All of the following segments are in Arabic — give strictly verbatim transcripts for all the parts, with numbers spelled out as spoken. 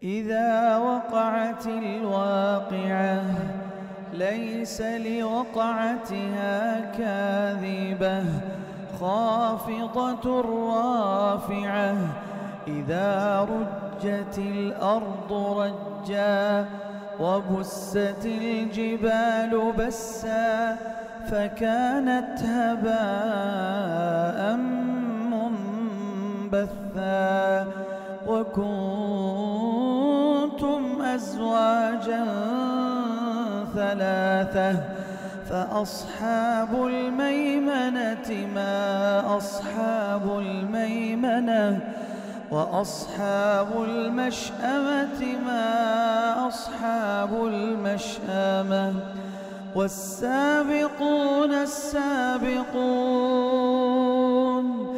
إذا وقعت الواقعة ليس لوقعتها كاذبة خافضة رافعة إذا رجت الأرض رجا وبست الجبال بسا فكانت هباء منبثا وكنتم أزواجا ثلاثة فأصحاب الميمنة ما أصحاب الميمنة وأصحاب المشأمة ما أصحاب المشأمة والسابقون السابقون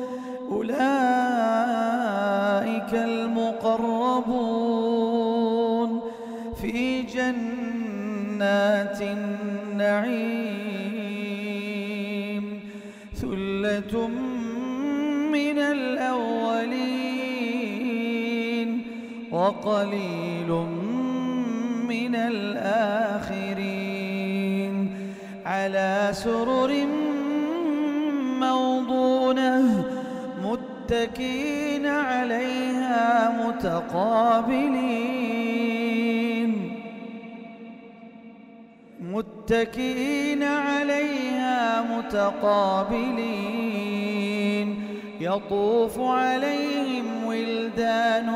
أولئك المقربون في جنات النعيم ثلة من الأولين وقليل من الآخرين على سرر موضونة متكئين عليها متقابلين متكئين عليها متقابلين يطوف عليهم ولدان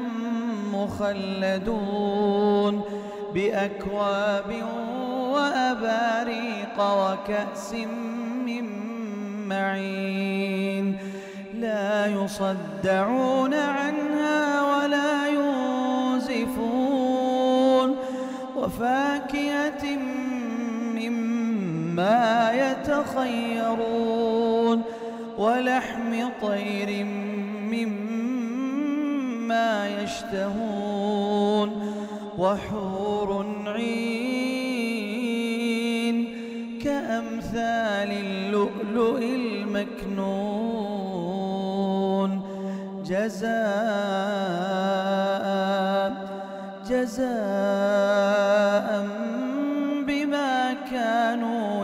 مخلدون بأكواب وأباريق وكأس من معين لا يصدعون عنها ولا ينزفون وفاكهة مما يتخيرون ولحم طير مما يشتهون وحور عين كأمثال اللؤلؤ المكنون جزاء جزاء بما كانوا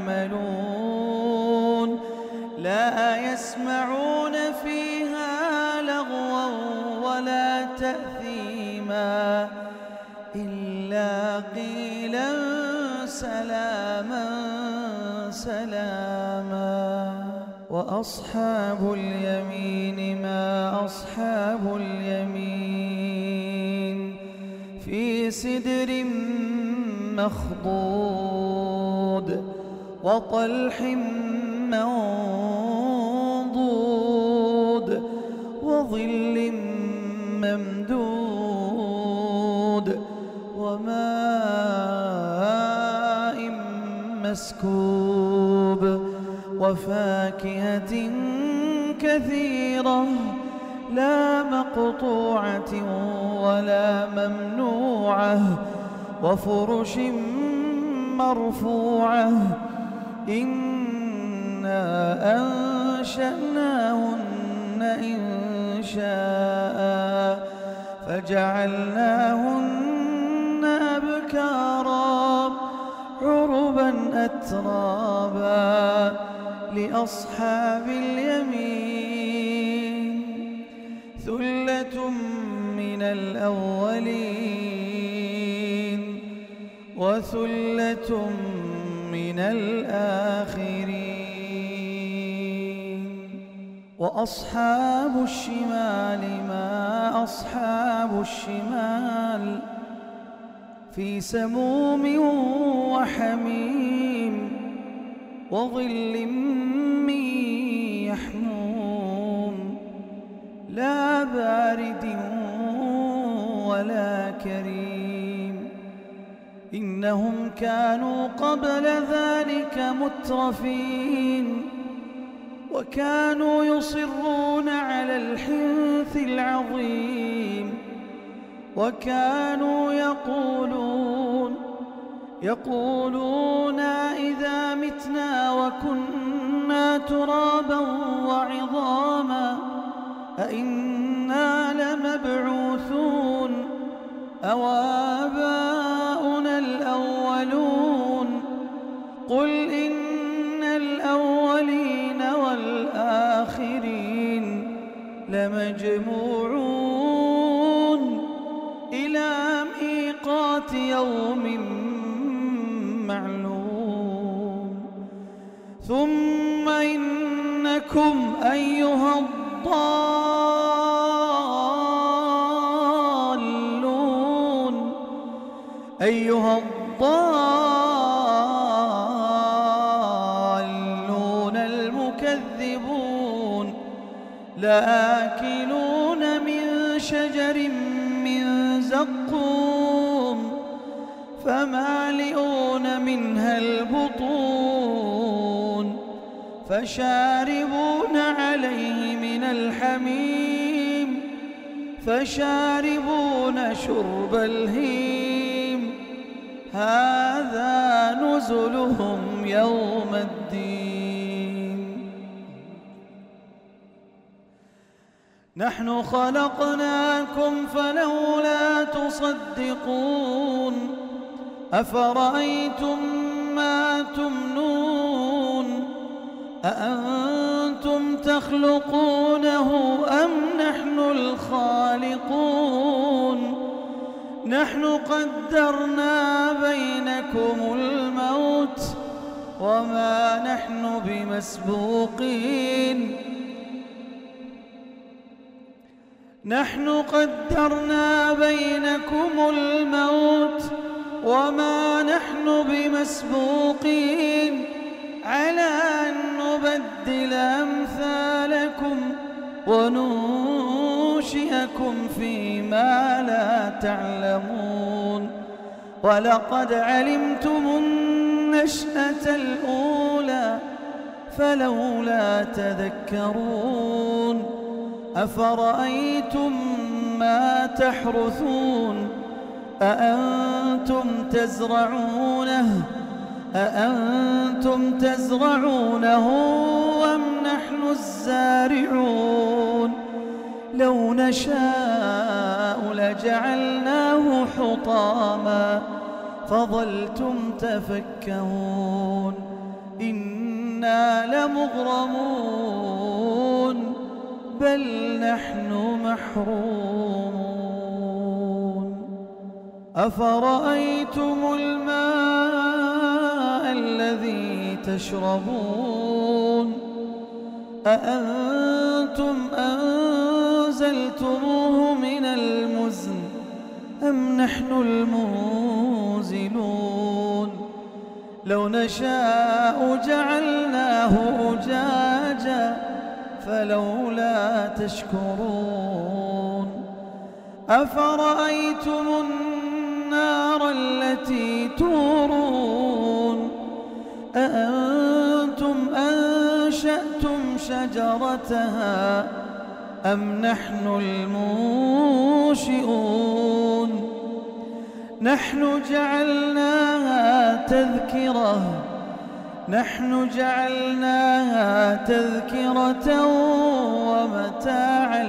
يعملون لا يسمعون فيها لغوا ولا تأثيما إلا قيلا سلاما سلاما وأصحاب اليمين ما أصحاب اليمين في سدر مخضود وطلح منضود وظل ممدود وماء مسكوب وفاكهة كثيرة لا مقطوعة ولا ممنوعة وفرش مرفوعة إنا أنشأناهن إنشاء فجعلناهن أبكارا عربا أترابا لأصحاب اليمين ثلة من الأولين وثلة من الآخرين وأصحاب الشمال ما أصحاب الشمال في سموم وحميم وظل من يحموم لا بارد ولا كريم إنهم كانوا قبل ذلك مترفين وكانوا يصرون على الحنث العظيم وكانوا يقولون يقولون إذا متنا وكنا ترابا وعظاما أئنا لمبعوثون أوآباؤنا الأولون قل إن الأولين والآخرين لمجموعون إلى ميقات يوم معلوم ثم إنكم أيها الضالون أيها الضالون المكذبون لآكلون من شجر من زقوم فمالئون منها البطون فشاربون عليه من الحميم فشاربون شرب الهيم هذا نزلهم يوم الدين نحن خلقناكم فلولا تصدقون أفرأيتم ما تمنون أأنتم تخلقونه أم نحن الخالقون نحن قدرنا بينكم الموت وما نحن بمسبوقين نحن قدرنا بينكم الموت وما نحن بمسبوقين على أن نبدل أمثالكم وننشئكم فيما لا تعلمون ولقد علمتم النشأة الأولى فلولا تذكرون أفرأيتم ما تحرثون أأنتم تزرعونه أأنتم تزرعونه أم نحن الزارعون لو نشاء لجعلناه حطاما فظلتم تفكهون إنا لمغرمون بل نحن محرومون أفرأيتم الماء الذي تشربون أأنتم أنزلتموه من المزن أم نحن المنزلون لو نشاء جعلناه أجاجا فلولا تشكرون أفرأيتم النار التي تورون أأنتم أنشأتم شجرتها أم نحن المنشئون نحن جعلناها تذكرة نحن جعلناها تذكرة ومتاعا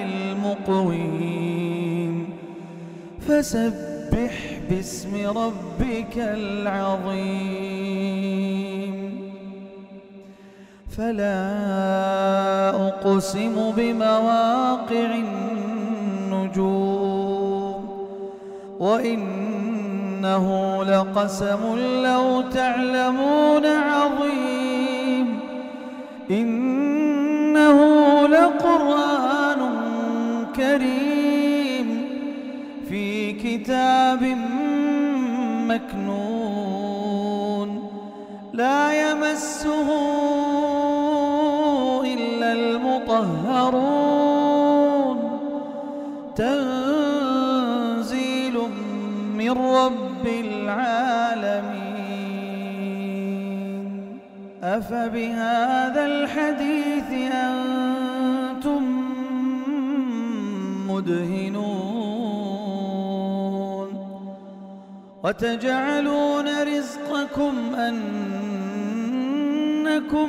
للمقوين فسبح باسم ربك العظيم فلا أقسم بمواقع النجوم وإنه لقسم لو تعلمون عظيم إنه لقرآن كريم في كتاب مكنون لا يمسه إلا المطهرون تنزيل من رب العالمين أفبهذا الحديث أنتم مدهنون وتجعلون رزقكم أنكم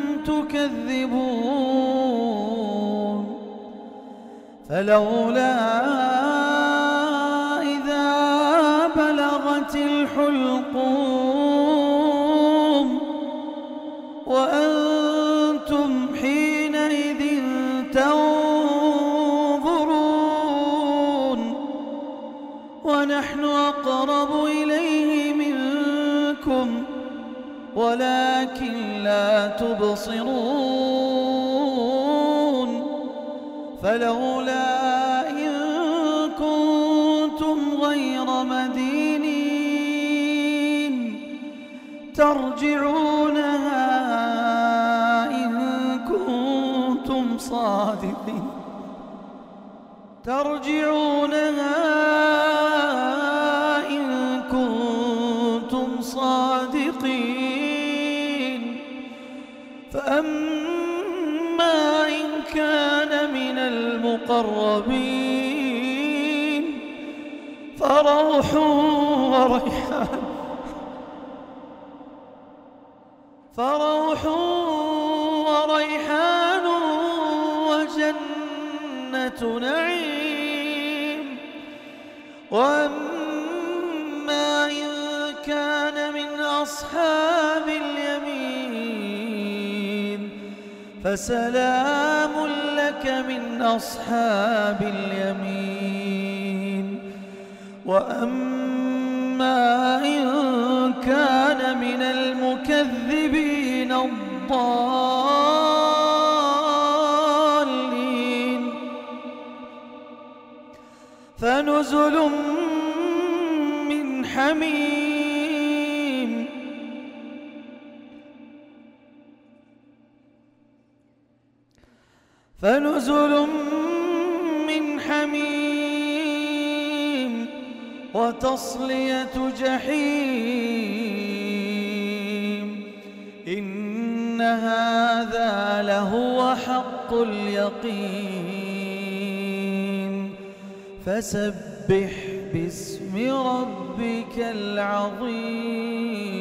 تكذبون فلولا إذا الساعة الحلقوم وأنتم حينئذ تنظرون ونحن أقرب إليه منكم ولكن لا تبصرون فلولا إن كنتم غير مدينين ترجعونها إن كنتم صادقين ترجعونها إن كنتم صادقين فأما إن كان من المقربين فروح وريحان فروح وريحان وجنة نعيم وأما إن كان من أصحاب اليمين فسلام لك من أصحاب اليمين وأما إن كان من المكذبين الضالين فنزل من حميم فنزل من حميم وتصلية جحيم إن هذا لهو حق اليقين فسبح باسم ربك العظيم.